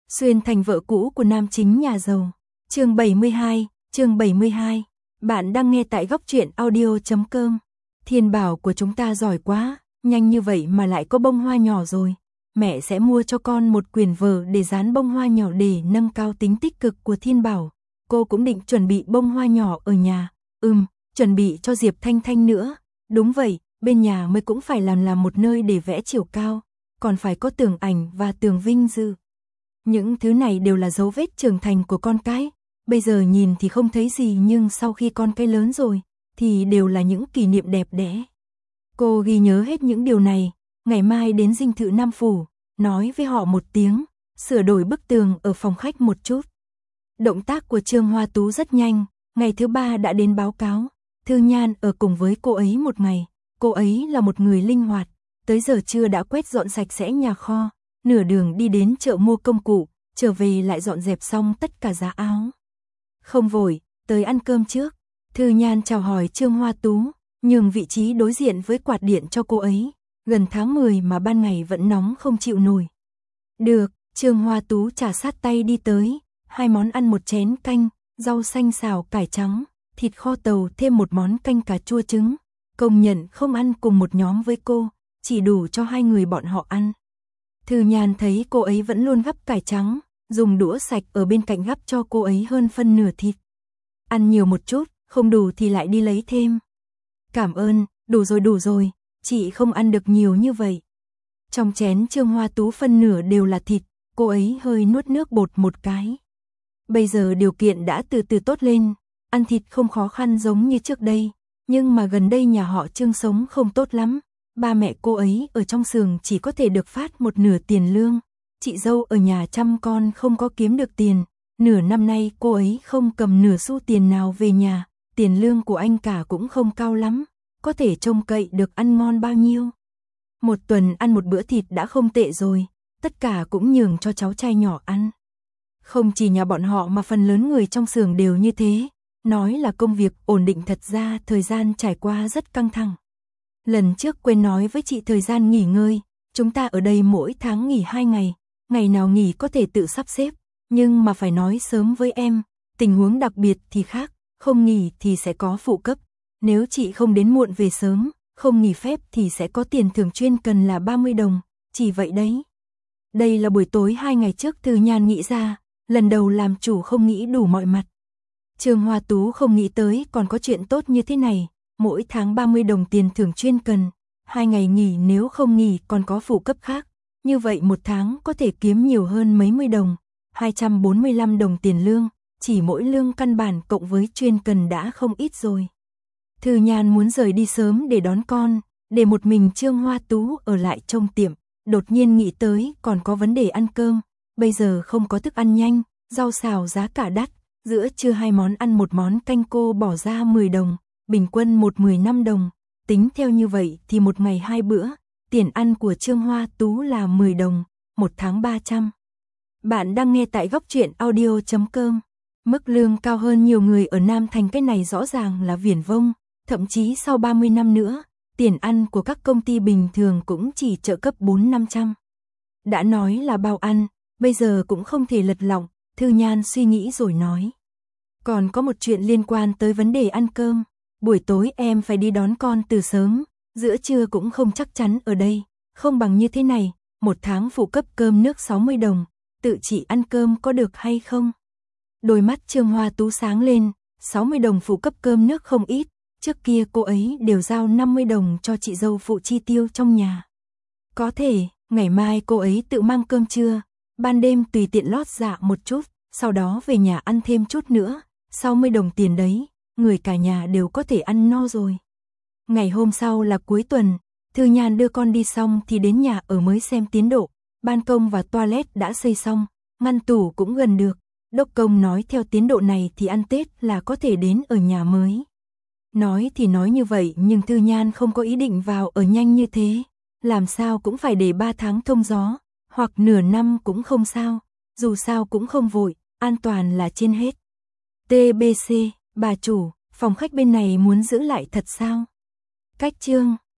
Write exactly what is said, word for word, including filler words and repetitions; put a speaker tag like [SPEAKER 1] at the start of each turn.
[SPEAKER 1] Xuyên thành vợ cũ của nam chính nhà giàu. Chương bảy mươi hai, chương bảy mươi hai. Bạn đang nghe tại góc truyện audio chấm com. Thiên Bảo của chúng ta giỏi quá, nhanh như vậy mà lại có bông hoa nhỏ rồi. Mẹ sẽ mua cho con một quyển vở để dán bông hoa nhỏ để nâng cao tính tích cực của Thiên Bảo. Cô cũng định chuẩn bị bông hoa nhỏ ở nhà. Ừm, chuẩn bị cho Diệp Thanh Thanh nữa. Đúng vậy, bên nhà mới cũng phải làm làm một nơi để vẽ chiều cao, còn phải có tường ảnh và tường vinh dự. Những thứ này đều là dấu vết trưởng thành của con cái. Bây giờ nhìn thì không thấy gì, nhưng sau khi con cái lớn rồi thì đều là những kỷ niệm đẹp đẽ. Cô ghi nhớ hết những điều này, ngày mai đến dinh thự Nam Phủ, nói với họ một tiếng, sửa đổi bức tường ở phòng khách một chút. Động tác của Trương Hoa Tú rất nhanh, ngày thứ ba đã đến báo cáo. Thư Nhan ở cùng với cô ấy một ngày, cô ấy là một người linh hoạt, tới giờ trưa đã quét dọn sạch sẽ nhà kho, nửa đường đi đến chợ mua công cụ, trở về lại dọn dẹp xong tất cả giá áo. Không vội, tới ăn cơm trước. Thư Nhan chào hỏi Trương Hoa Tú, nhường vị trí đối diện với quạt điện cho cô ấy. Gần tháng mười mà ban ngày vẫn nóng không chịu nổi. Được, Trương Hoa Tú trà sát tay đi tới, hai món ăn một chén canh, rau xanh xào cải trắng, thịt kho tàu thêm một món canh cà chua trứng. Công nhận không ăn cùng một nhóm với cô, chỉ đủ cho hai người bọn họ ăn. Thư Nhan thấy cô ấy vẫn luôn gắp cải trắng, dùng đũa sạch ở bên cạnh gắp cho cô ấy hơn phân nửa thịt. Ăn nhiều một chút, không đủ thì lại đi lấy thêm. Cảm ơn, đủ rồi đủ rồi, chị không ăn được nhiều như vậy. Trong chén Trương Hoa Tú phân nửa đều là thịt, cô ấy hơi nuốt nước bột một cái. Bây giờ điều kiện đã từ từ tốt lên, ăn thịt không khó khăn giống như trước đây, nhưng mà gần đây nhà họ Trương sống không tốt lắm. Ba mẹ cô ấy ở trong xưởng chỉ có thể được phát một nửa tiền lương. Chị dâu ở nhà chăm con không có kiếm được tiền. Nửa năm nay cô ấy không cầm nửa xu tiền nào về nhà. Tiền lương của anh cả cũng không cao lắm, có thể trông cậy được ăn ngon bao nhiêu. Một tuần ăn một bữa thịt đã không tệ rồi, tất cả cũng nhường cho cháu trai nhỏ ăn. Không chỉ nhà bọn họ mà phần lớn người trong xưởng đều như thế. Nói là công việc ổn định, thật ra thời gian trải qua rất căng thẳng. Lần trước quên nói với chị thời gian nghỉ ngơi, chúng ta ở đây mỗi tháng nghỉ hai ngày, ngày nào nghỉ có thể tự sắp xếp, nhưng mà phải nói sớm với em, tình huống đặc biệt thì khác, không nghỉ thì sẽ có phụ cấp, nếu chị không đến muộn về sớm, không nghỉ phép thì sẽ có tiền thưởng chuyên cần là ba mươi đồng, chỉ vậy đấy. Đây là buổi tối hai ngày trước Thư Nhan nghĩ ra, lần đầu làm chủ không nghĩ đủ mọi mặt. Trương Hoa Tú không nghĩ tới còn có chuyện tốt như thế này. Mỗi tháng ba mươi đồng tiền thưởng chuyên cần, hai ngày nghỉ nếu không nghỉ còn có phụ cấp khác. Như vậy một tháng có thể kiếm nhiều hơn mấy mươi đồng, hai trăm bốn mươi lăm đồng tiền lương, chỉ mỗi lương căn bản cộng với chuyên cần đã không ít rồi. Thư Nhan muốn rời đi sớm để đón con, để một mình Trương Hoa Tú ở lại trong tiệm, đột nhiên nghĩ tới còn có vấn đề ăn cơm, bây giờ không có thức ăn nhanh, rau xào giá cả đắt, giữa trưa hai món ăn một món canh cô bỏ ra mười đồng. Bình quân một mười lăm đồng, tính theo như vậy thì một ngày hai bữa, tiền ăn của Trương Hoa Tú là mười đồng, một tháng ba trăm. Bạn đang nghe tại góc truyện audio chấm com. Mức lương cao hơn nhiều người ở Nam Thành, cái này rõ ràng là viển vông, thậm chí sau ba mươi năm nữa, tiền ăn của các công ty bình thường cũng chỉ trợ cấp bốn năm trăm. Đã nói là bao ăn, bây giờ cũng không thể lật lọng, Thư Nhan suy nghĩ rồi nói. Còn có một chuyện liên quan tới vấn đề ăn cơm. Buổi tối em phải đi đón con từ sớm, giữa trưa cũng không chắc chắn ở đây, không bằng như thế này, một tháng phụ cấp cơm nước sáu mươi đồng, tự chị ăn cơm có được hay không? Đôi mắt Trương Hoa Tú sáng lên, sáu mươi đồng phụ cấp cơm nước không ít, trước kia cô ấy đều giao năm mươi đồng cho chị dâu phụ chi tiêu trong nhà. Có thể, ngày mai cô ấy tự mang cơm trưa, ban đêm tùy tiện lót dạ một chút, sau đó về nhà ăn thêm chút nữa, sáu mươi đồng tiền đấy. Người cả nhà đều có thể ăn no rồi. Ngày hôm sau là cuối tuần, Thư Nhan đưa con đi xong thì đến nhà ở mới xem tiến độ, ban công và toilet đã xây xong, ngăn tủ cũng gần được. Đốc công nói theo tiến độ này thì ăn Tết là có thể đến ở nhà mới. Nói thì nói như vậy nhưng Thư Nhan không có ý định vào ở nhanh như thế, làm sao cũng phải để ba tháng thông gió, hoặc nửa năm cũng không sao, dù sao cũng không vội, an toàn là trên hết. tê bê xê Bà chủ, phòng khách bên này muốn giữ lại thật sao? Cách Trương